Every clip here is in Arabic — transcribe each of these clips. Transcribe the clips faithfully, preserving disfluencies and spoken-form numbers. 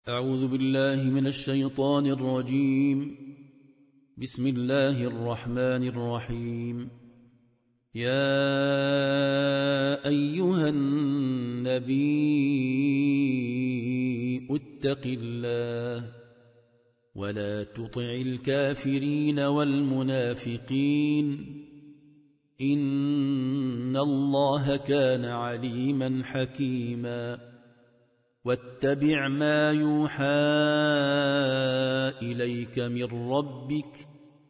أعوذ بالله من الشيطان الرجيم. بسم الله الرحمن الرحيم. يا أيها النبي اتق الله ولا تطع الكافرين والمنافقين إن الله كان عليما حكيما. واتبع ما يوحى إليك من ربك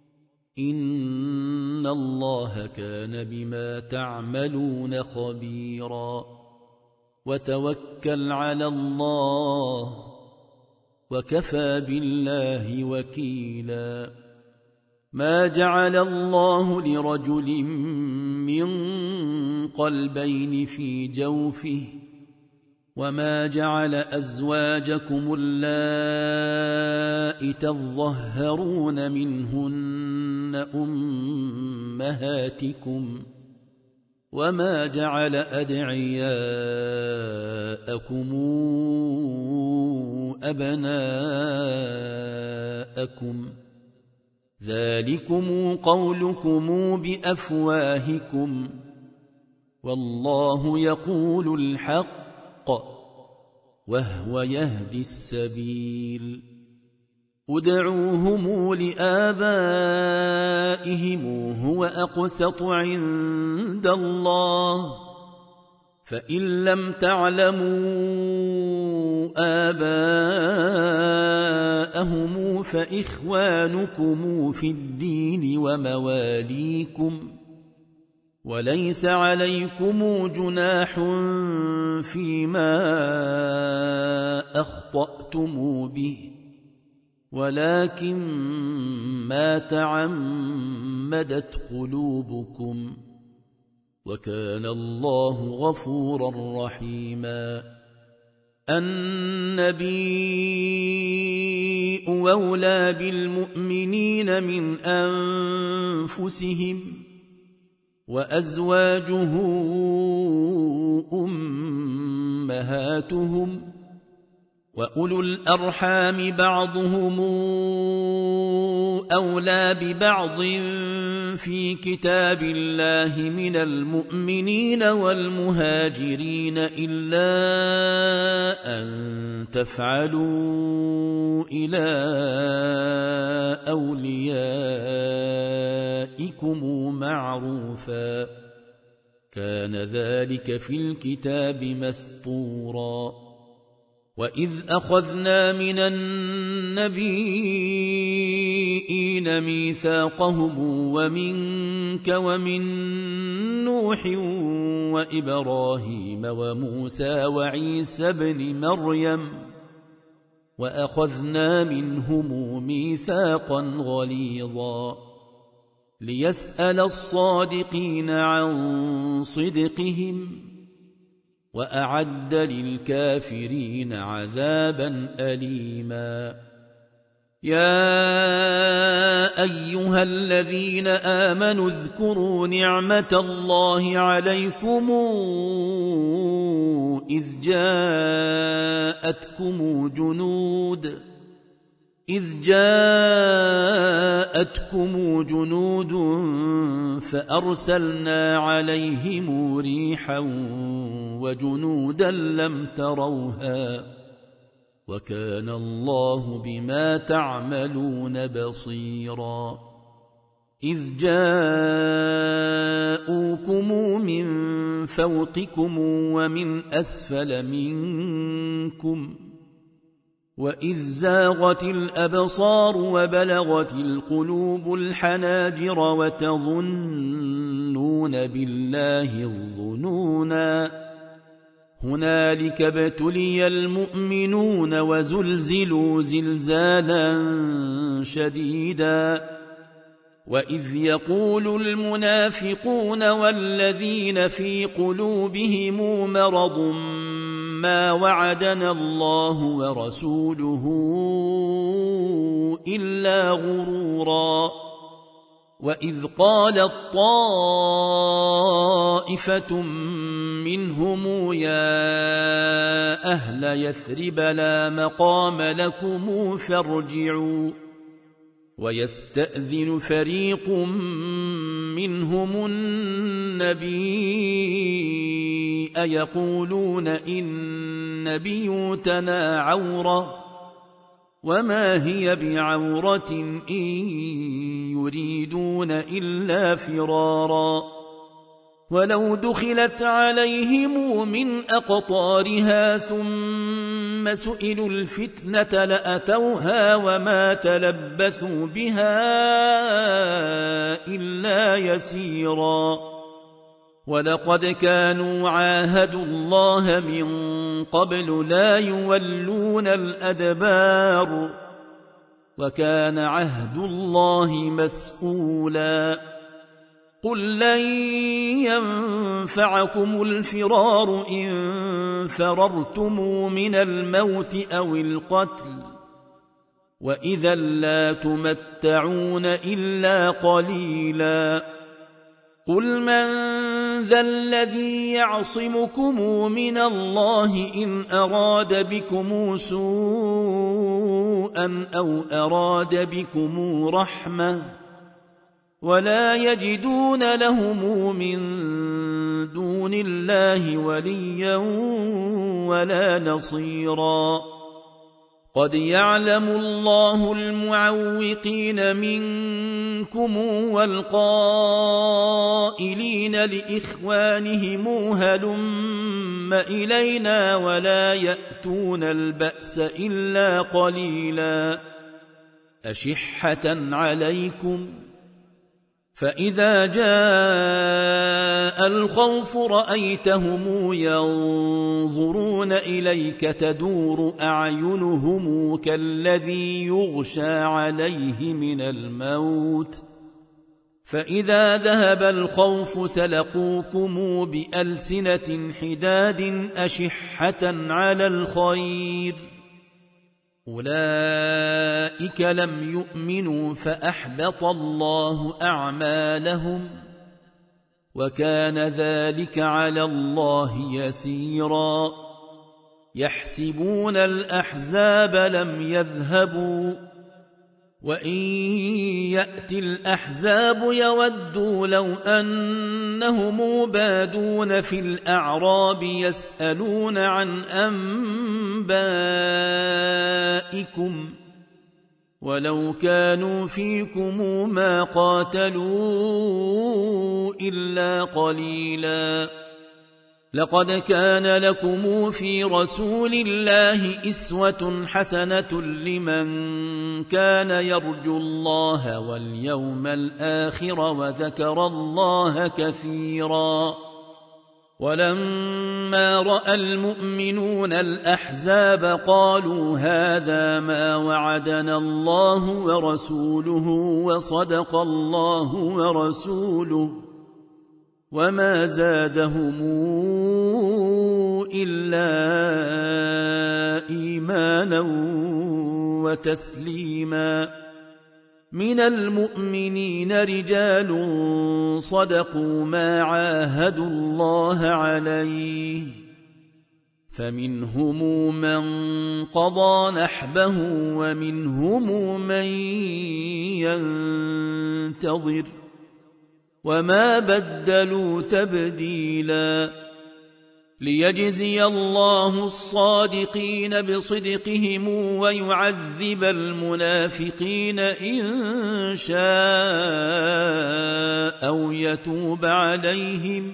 إن الله كان بما تعملون خبيرا. وتوكل على الله وكفى بالله وكيلا. ما جعل الله لرجل من قلبين في جوفه وما جعل أزواجكم اللائي تظهرون منهن أمهاتكم وما جعل أدعياءكم أبناءكم ذلكم قولكم بأفواهكم والله يقول الحق وهو يهدي السبيل. ادعوهم لآبائهم هو أقسط عند الله فإن لم تعلموا آباءهم فإخوانكم في الدين ومواليكم وليس عليكم جناح فيما أخطأتم به ولكن ما تعمدت قلوبكم وكان الله غفورا رحيما. النبي أولى بالمؤمنين من أنفسهم وأزواجه أمهاتهم وأولو الأرحام بعضهم أولى ببعض في كتاب الله من المؤمنين والمهاجرين إلا أن تفعلوا إلى أوليائكم معروفا كان ذلك في الكتاب مسطورا. وإذ أخذنا من النبيين ميثاقهم ومنك ومن نوح وإبراهيم وموسى وعيسى ابن مريم وأخذنا منهم ميثاقا غليظا ليسأل الصادقين عن صدقهم وأعد للكافرين عذابا أليما. يا أيها الذين آمنوا اذكروا نعمة الله عليكم إذ جاءتكم جنود إذ جاءتكم جنود فأرسلنا عليهم ريحا وجنودا لم تروها وكان الله بما تعملون بصيرا. إذ جاءوكم من فوقكم ومن أسفل منكم وإذ زاغت الأبصار وبلغت القلوب الحناجر وتظنون بالله الظنونا هنالك ابتلي المؤمنون وزلزلوا زلزالا شديدا. وإذ يقول المنافقون والذين في قلوبهم مرض ما وعدنا الله ورسوله إلا غرورا وإذ قالت طائفة منهم يا أهل يثرب لا مقام لكم فارجعوا ويستأذن فريق منهم النبي يقولون إن بيوتنا عورة وما هي بعورة إن يريدون إلا فرارا ولو دخلت عليهم من أقطارها ثم سئلوا الفتنة لأتوها وما تلبثوا بها إلا يسيرا ولقد كانوا عاهدوا الله من قبل لا يولون الأدبار وكان عهد الله مسؤولا قل لن ينفعكم الفرار إن فررتم من الموت أو القتل وإذا لا تمتعون إلا قليلا قل من ذا الذي يعصمكم من الله إن أراد بكم سوءا أو أراد بكم رحمة ولا يجدون لهم من دون الله وليا ولا نصيرا قد يعلم الله المعوقين منكم والقائلين لإخوانهم هلم إلينا ولا يأتون البأس إلا قليلا أشحة عليكم فإذا جاء الخوف رأيتهم ينظرون إليك تدور أعينهم كالذي يغشى عليه من الموت فإذا ذهب الخوف سلقوكم بألسنة حداد أشحة على الخير أولئك لم يؤمنوا فأحبط الله أعمالهم وكان ذلك على الله يسيرا يحسبون الأحزاب لم يذهبوا وإن يأتي الأحزاب يودوا لو أنهم بادون في الأعراب يسألون عن أنبائكم ولو كانوا فيكم ما قاتلوا إلا قليلا لقد كان لكم في رسول الله أسوة حسنة لمن كان يرجو الله واليوم الآخر وذكر الله كثيرا ولما رأى المؤمنون الأحزاب قالوا هذا ما وعدنا الله ورسوله وصدق الله ورسوله وما زادهم إلا إيمانا وتسليما من المؤمنين رجال صدقوا ما عاهدوا الله عليه فمنهم من قضى نحبه ومنهم من ينتظر وما بدلوا تبديلا ليجزي الله الصادقين بصدقهم ويعذب المنافقين إن شاء أو يتوب عليهم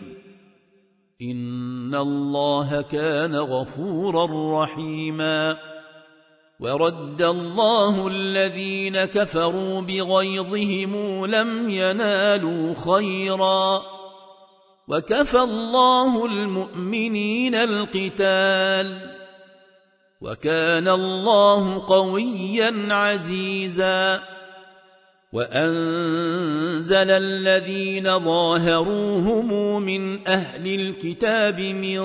إن الله كان غفورا رحيما ورد الله الذين كفروا بغيظهم لم ينالوا خيرا وكفى الله المؤمنين القتال وكان الله قويا عزيزا وأنزل الذين ظاهروهم من أهل الكتاب من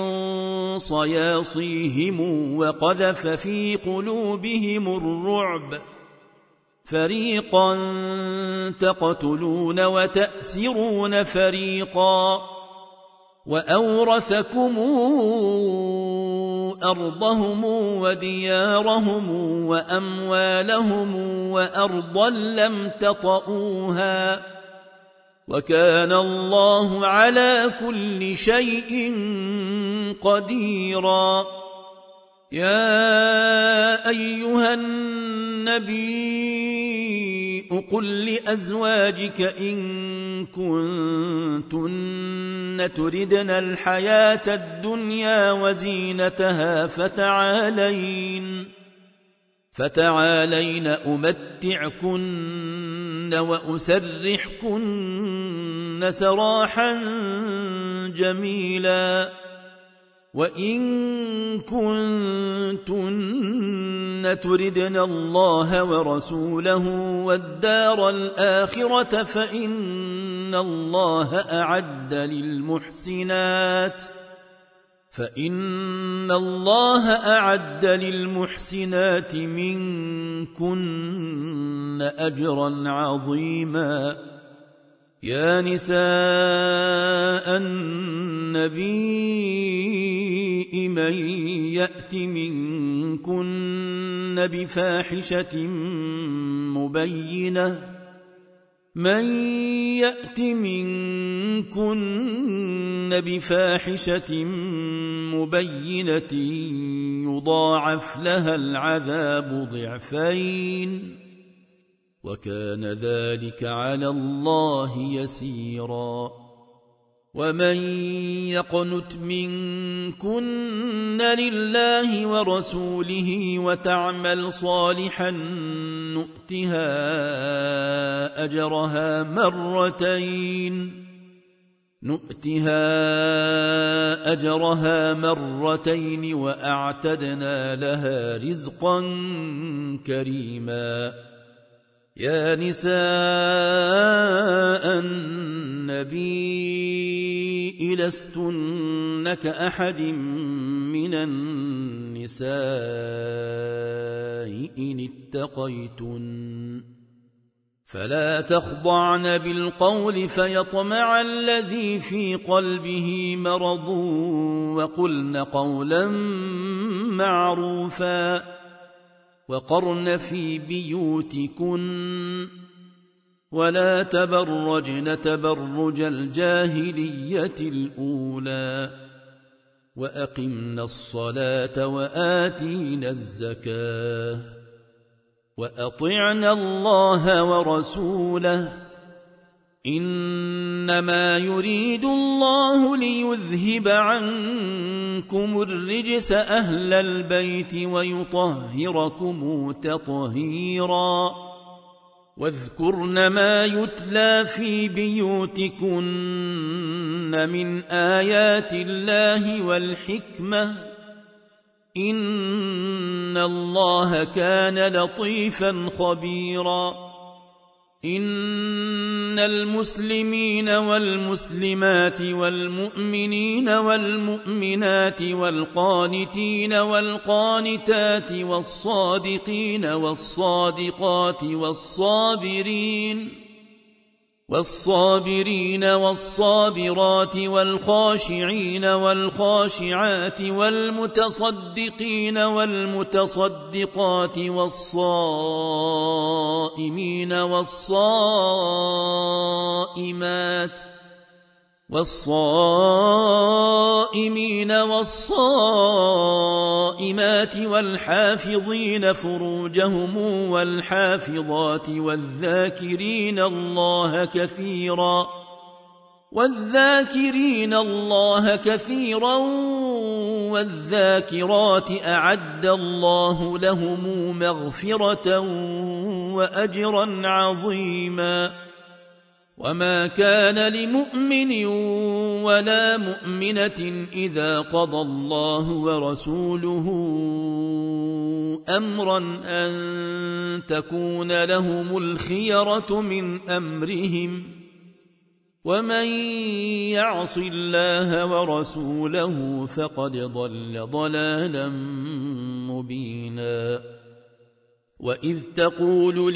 صياصيهم وقذف في قلوبهم الرعب فريقا تقتلون وتأسرون فريقا وأورثكم أرضهم وديارهم وأموالهم وأرضا لم تطئوها وكان الله على كل شيء قديرا. يا أيها النبي قل لأزواجك إن كنتن تردن الحياة الدنيا وزينتها فتعالين فتعالين أمتعكن وأسرحكن سراحا جميلا. وإن كنتن تردن الله ورسوله والدار الآخرة فإن الله أعد للمحسنات فإن الله أعد للمحسنات منكن أجرا عظيما. يا نساء النبي من يأت منكن بفاحشة مبينة من يأت منكن بفاحشة مبينة يضاعف لها العذاب ضعفين وكان ذلك على الله يسيرا. ومن يقنت منكن لله ورسوله وتعمل صالحا نؤتها أجرها مرتين نؤتها أجرها مرتين وأعتدنا لها رزقا كريما. يا نساء النبي لستن كأحد من النساء إن اتقيتن فلا تخضعن بالقول فيطمع الذي في قلبه مرض وقلن قولا معروفا وقرن في بيوتكن ولا تبرجن تبرج الجاهلية الأولى وأقمنا الصلاة وآتينا الزكاة وأطعنا الله ورسوله إنما يريد الله ليذهب عنكم الرجس أهل البيت ويطهركم تطهيرا. واذكرن ما يتلى في بيوتكن من آيات الله والحكمة إن الله كان لطيفا خبيرا. إن المسلمين والمسلمات والمؤمنين والمؤمنات والقانتين والقانتات والصادقين والصادقات والصابرين والصابرين والصابرات والخاشعين والخاشعات والمتصدقين والمتصدقات والصائمين والصائمات والصائمين والصائمات والحافظين فروجهم والحافظات والذاكرين الله كثيرا والذاكرين الله كثيرا والذاكرات أعد الله لهم مغفرة وأجرا عظيما. وما كان لمؤمن ولا مؤمنة إذا قضى الله ورسوله أمرا أن تكون لهم الخيرة من أمرهم ومن يعص الله ورسوله فقد ضل ضلالا مبينا. وإذ تقول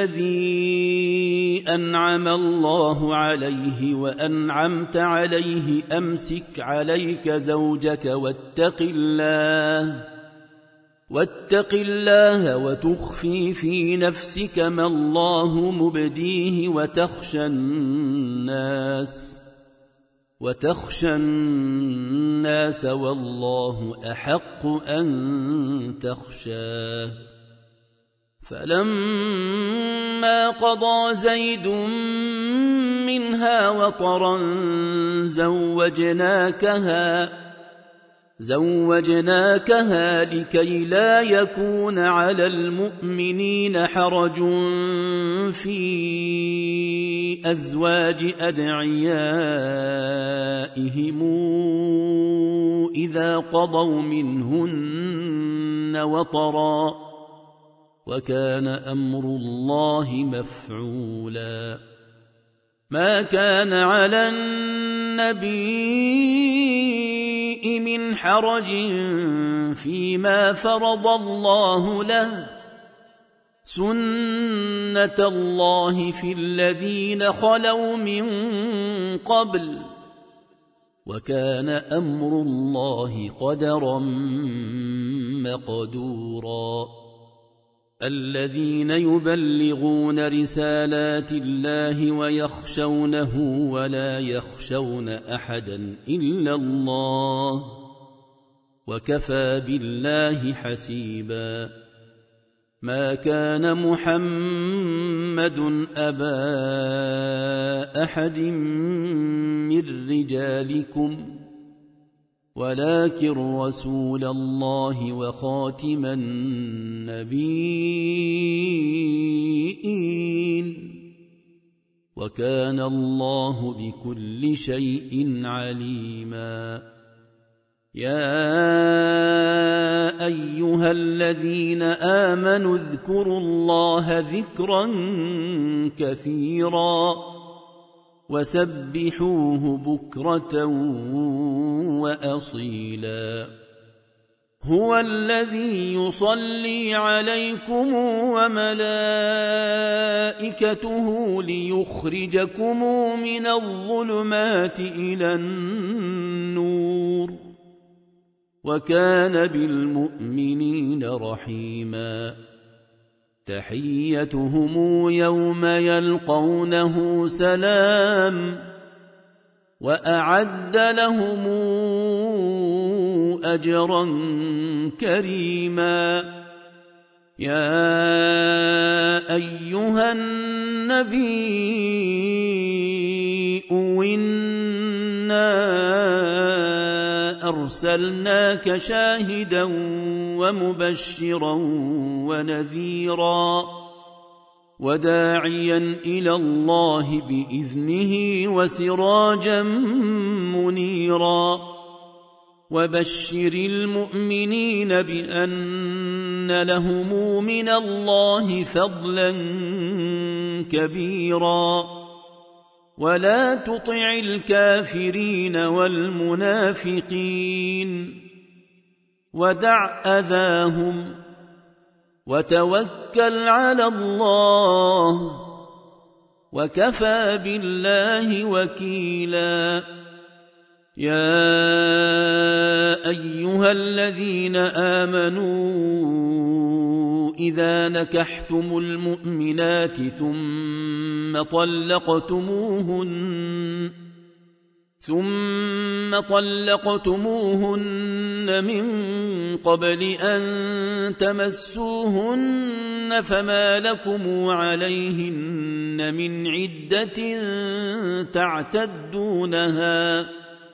للذي أنعم الله عليه وأنعمت عليه أمسك عليك زوجك واتق الله واتق الله وتخفي في نفسك ما الله مبديه وتخشى الناس وتخشى الناس والله أحق أن تخشاه فلما قضى زيد منها وطرا زوجناكها زوجناكها لكي لا يكون على المؤمنين حرج في أزواج أدعيائهم إذا قضوا منهن وطرا وكان أمر الله مفعولا ما كان على النبي من حرج فيما فرض الله له سنة الله في الذين خلوا من قبل وكان أمر الله قدرا مقدورا الذين يبلغون رسالات الله ويخشونه ولا يخشون أحدا إلا الله وكفى بالله حسيبا ما كان محمد أبا أحد من رجالكم ولكن رسول الله وخاتم النبيين وكان الله بكل شيء عليما يا أيها الذين آمنوا اذكروا الله ذكرا كثيرا وسبحوه بكرة وأصيلا هو الذي يصلي عليكم وملائكته ليخرجكم من الظلمات إلى النور وكان بالمؤمنين رحيما تحيتهم يوم يلقونه سلام وأعد لهم أجرا كريما يا أيها النبي إنا أرسلناك شاهدا ومبشرا ونذيرا وداعيا إلى الله بإذنه وسراجا منيرا وبشر المؤمنين بأن لهم من الله فضلا كبيرا ولا تطع الكافرين والمنافقين ودع أذاهم وتوكل على الله وكفى بالله وكيلا يا أيها الذين آمنوا إذا نكحتم المؤمنات ثم طلقتموهن ثم طلقتموهن من قبل أن تمسوهن فما لكم عليهن من عدة تعتدونها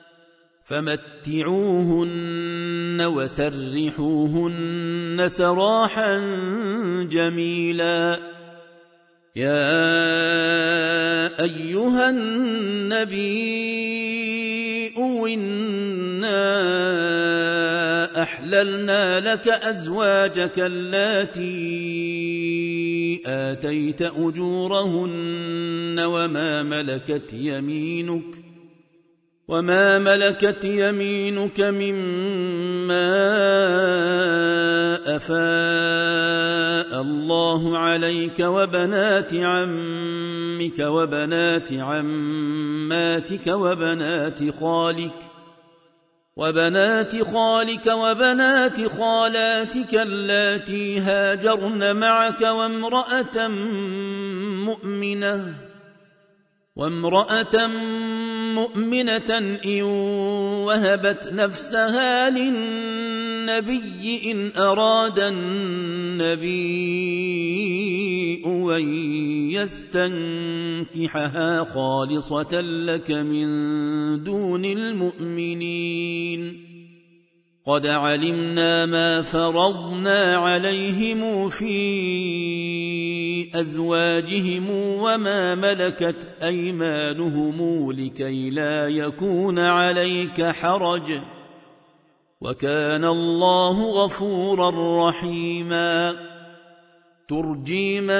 فمتعوهن وسرحوهن سراحا جميلا يا أيها النبي إنا أحللنا لك أزواجك اللاتي آتيت أجورهن وما ملكت يمينك وما ملكت يمينك مما أفاء الله عليك وبنات عمك وبنات عماتك وبنات خالك وبنات خالك وبنات خالاتك اللاتي هاجرن معك وامرأة مؤمنة وامرأة مؤمنة إن وهبت نفسها للنبي إن أراد النبي أن يستنكحها خالصة لك من دون المؤمنين قد علمنا ما فرضنا عليهم في أزواجهم وما ملكت أيمانهم لكي لا يكون عليك حرج وكان الله غفورا رحيما ترجي من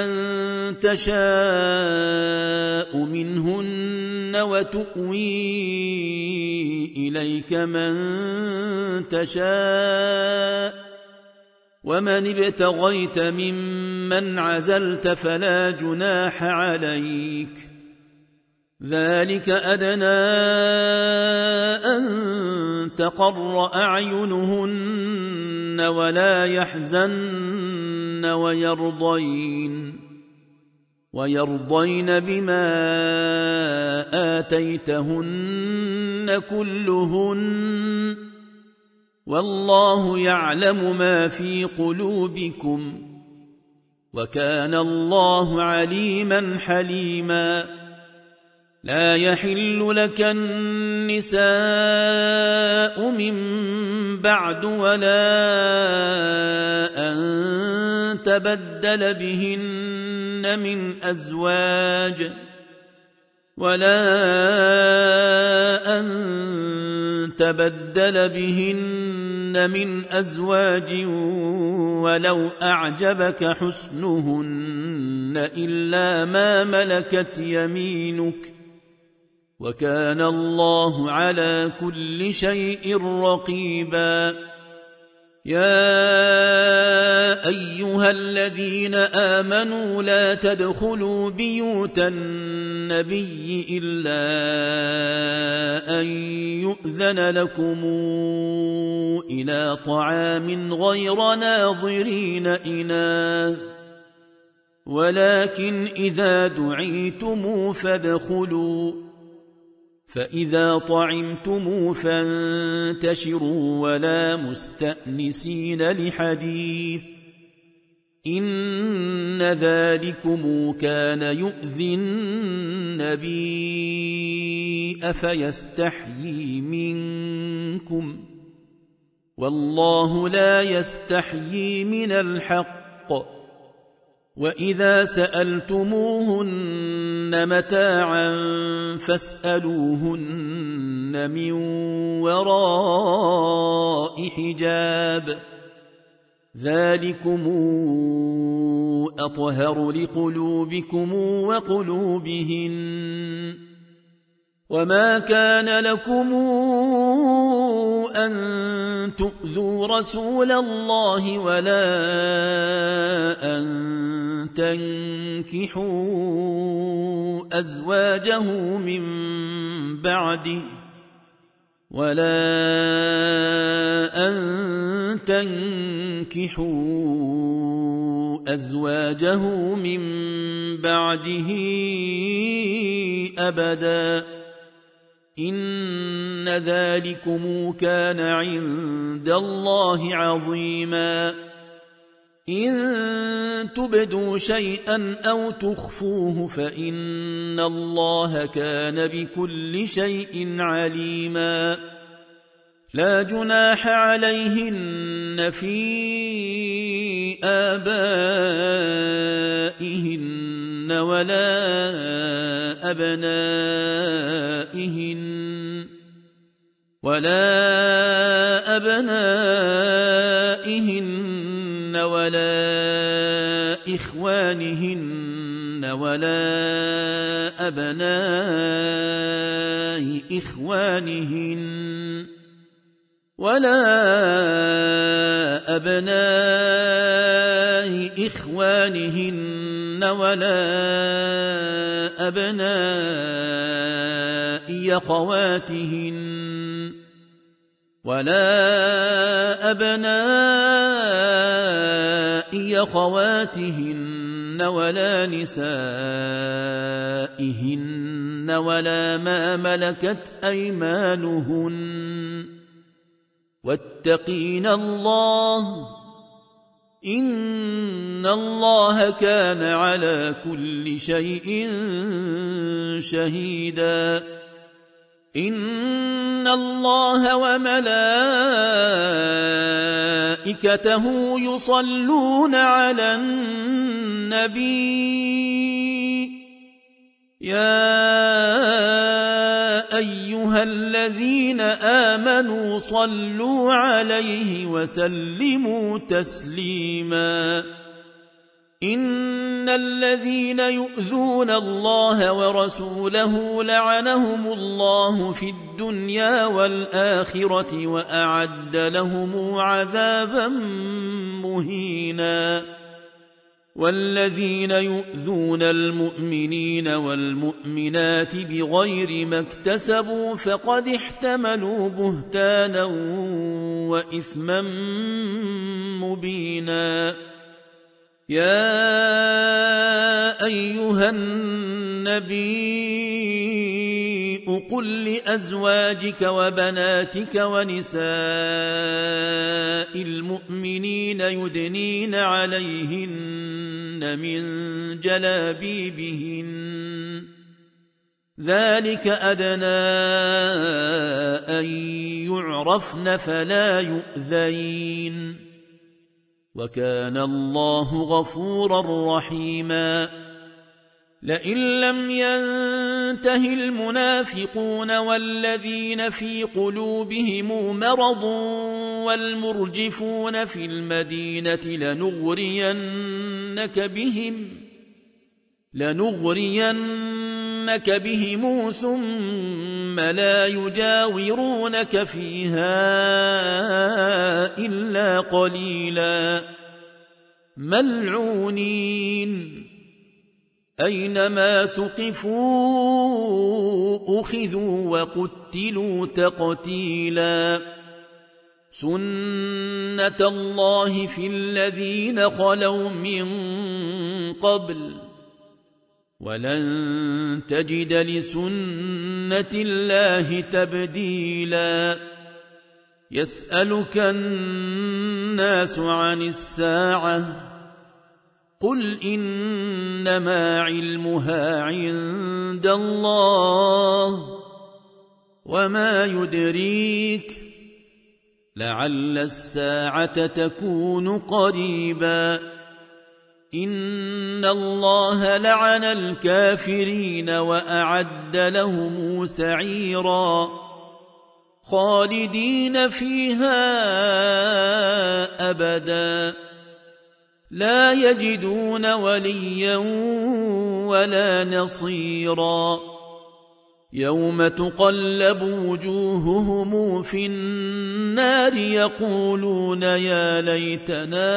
تشاء منهن وتؤوي إليك من تشاء ومن ابتغيت ممن عزلت فلا جناح عليك ذلك أدنى أن تقر أعينهن ولا يحزن ويرضين ويرضين بما آتيتهن كلهن والله يعلم ما في قلوبكم وكان الله عليما حليما لا يحل لك النساء من بعد ولا أن تبدل بهن من أزواج ولا أن تبدل بهن من أزواج ولو أعجبك حسنهن إلا ما ملكت يمينك وكان الله على كل شيء رقيبا يا أيها الذين آمنوا لا تدخلوا بيوت النبي إلا أن يؤذن لكم إلى طعام غير ناظرين إناه ولكن إذا دعيتم فادخلوا فإذا طعمتم فانتشروا ولا مستأنسين لحديث إن ذلكم كان يؤذي النبي أفيستحيي منكم والله لا يستحيي من الحق وإذا سألتموهن متاعا فاسألوهن من وراء حجاب ذلكم أطهر لقلوبكم وقلوبهن وما كان لكم أن تؤذوا رسول الله ولا أن تنكحوا أزواجه من بعده ولا أن تنكحوا أزواجه من بعده أبدا إن ذلكم كان عند الله عظيما إن تبدوا شيئا أو تخفوه فإن الله كان بكل شيء عليما لا جناح عليهن في آبائهن ولا أبنائهن ولا أبنائهن ولا إخوانهن ولا أبناء إخوانهن ولا أبناء إخوانهن ولا أبناء أخواتهن ولا أبناء أخواتهن ولا نسائهن ولا ما ملكت أيمانهن واتقين الله إن الله كان على كل شيء شهيدا إن الله وملائكته يصلون على النبي يا أيها الذين آمنوا صلوا عليه وسلموا تسليما إن الذين يؤذون الله ورسوله لعنهم الله في الدنيا والآخرة وأعد لهم عذابا مهينا والذين يؤذون المؤمنين والمؤمنات بغير ما اكتسبوا فقد احتملوا بهتانا وإثما مبينا يا أيها النبي قل لأزواجك وبناتك ونساء المؤمنين يدنين عليهن من جلابيبهن ذلك أدنى أن يعرفن فلا يؤذين وكان الله غفورا رحيما لئن لم ينته المنافقون والذين في قلوبهم مرض والمرجفون في المدينة لنغرينك بهم لنغرينك بهم ثم لا يجاورونك فيها إلا قليلا ملعونين أينما ثقفوا أخذوا وقتلوا تقتيلا سنة الله في الذين خلوا من قبل ولن تجد لسنة الله تبديلا يسألك الناس عن الساعة قل إنما علمها عند الله وما يدريك لعل الساعة تكون قريبا إن الله لعن الكافرين وأعد لهم سعيرا خالدين فيها أبدا لا يجدون وليا ولا نصيرا يوم تقلب وجوههم في النار يقولون يا ليتنا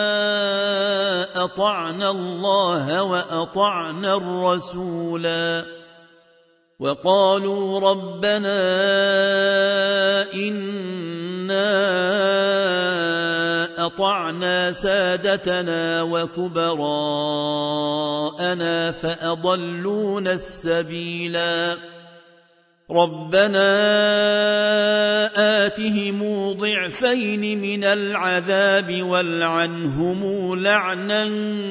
أطعنا الله وأطعنا الرسولا وقالوا ربنا إنا أطعنا سادتنا وكبراءنا فأضلونا السبيلا ربنا آتهم ضعفين من العذاب والعنهم لعنا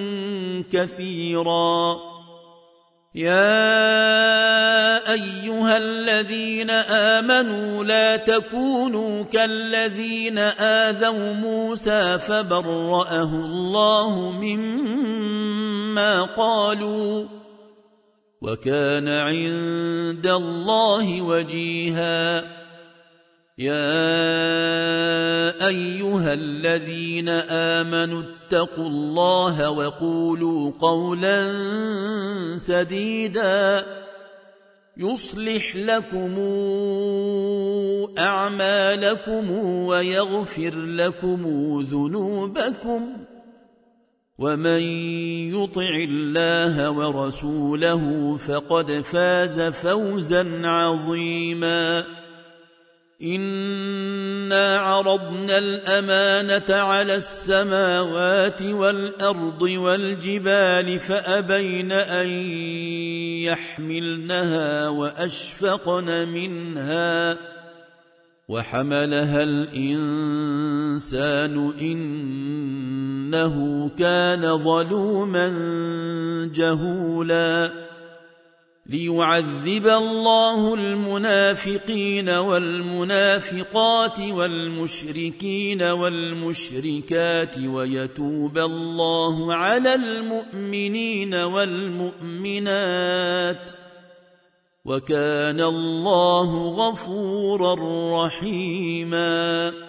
كثيرا يا أيها الذين آمنوا لا تكونوا كالذين آذوا موسى فبرأه الله مما قالوا وكان عند الله وجيها يا أيها الذين آمنوا اتقوا الله وقولوا قولا سديدا يصلح لكم أعمالكم ويغفر لكم ذنوبكم ومن يطع الله ورسوله فقد فاز فوزا عظيما إنا عرضنا الأمانة على السماوات والأرض والجبال فأبين أن يحملنها وأشفقن منها وحملها الإنسان إنه كان ظلوما جهولا ليعذب الله المنافقين والمنافقات والمشركين والمشركات ويتوب الله على المؤمنين والمؤمنات وكان الله غفورا رحيما